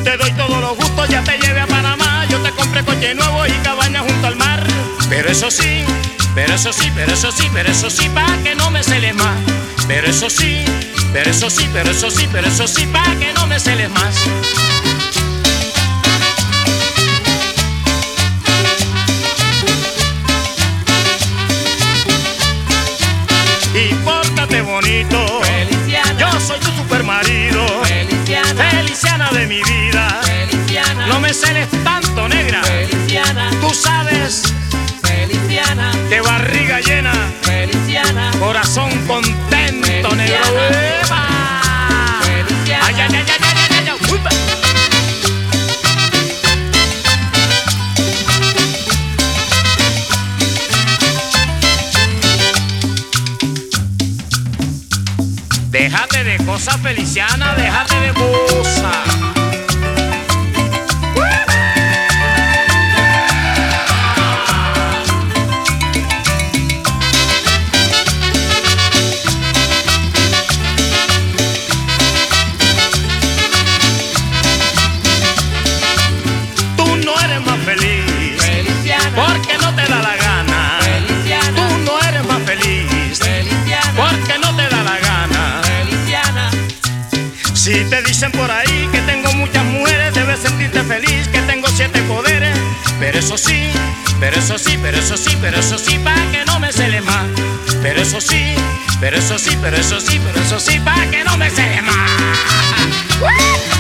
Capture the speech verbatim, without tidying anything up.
te doy todos los gustos, ya te lleve a Panamá, yo te compré coche nuevo y cabaña junto al mar. Pero eso sí, pero eso sí, pero eso sí, pero eso sí, pa' que no me celes más. Pero eso sí, pero eso sí, pero eso sí, pero eso sí, pa' que no me celes más. Y pórtate bonito, Feliciana, yo soy tu supermarido. Feliciana, Feliciana de mi vida, Feliciana, no me celes tanto, negra. Feliciana, Tú sabes Feliciana, que barriga llena, Feliciana, corazón contento, Feliciana, negro. ¡Epa! Feliciana. Ay, ay, ay, ay, ay, ay, ay. Upa. Déjate de cosas, Feliciana, déjate de cosas. Tú no eres más feliz, Feliciana, porque no te da la gana. Feliciana, Tú no eres más feliz, Feliciana, porque no te da la gana. Feliciana, Si te dicen por ahí que tengo muchas mujeres, debes sentirte feliz, que tengo siete poderes. Pero eso sí, pero eso sí, pero eso sí, pero eso sí, pa' que no me celes más. Pero eso sí, pero eso sí, pero eso sí, pero eso sí, pa' que no me celes más.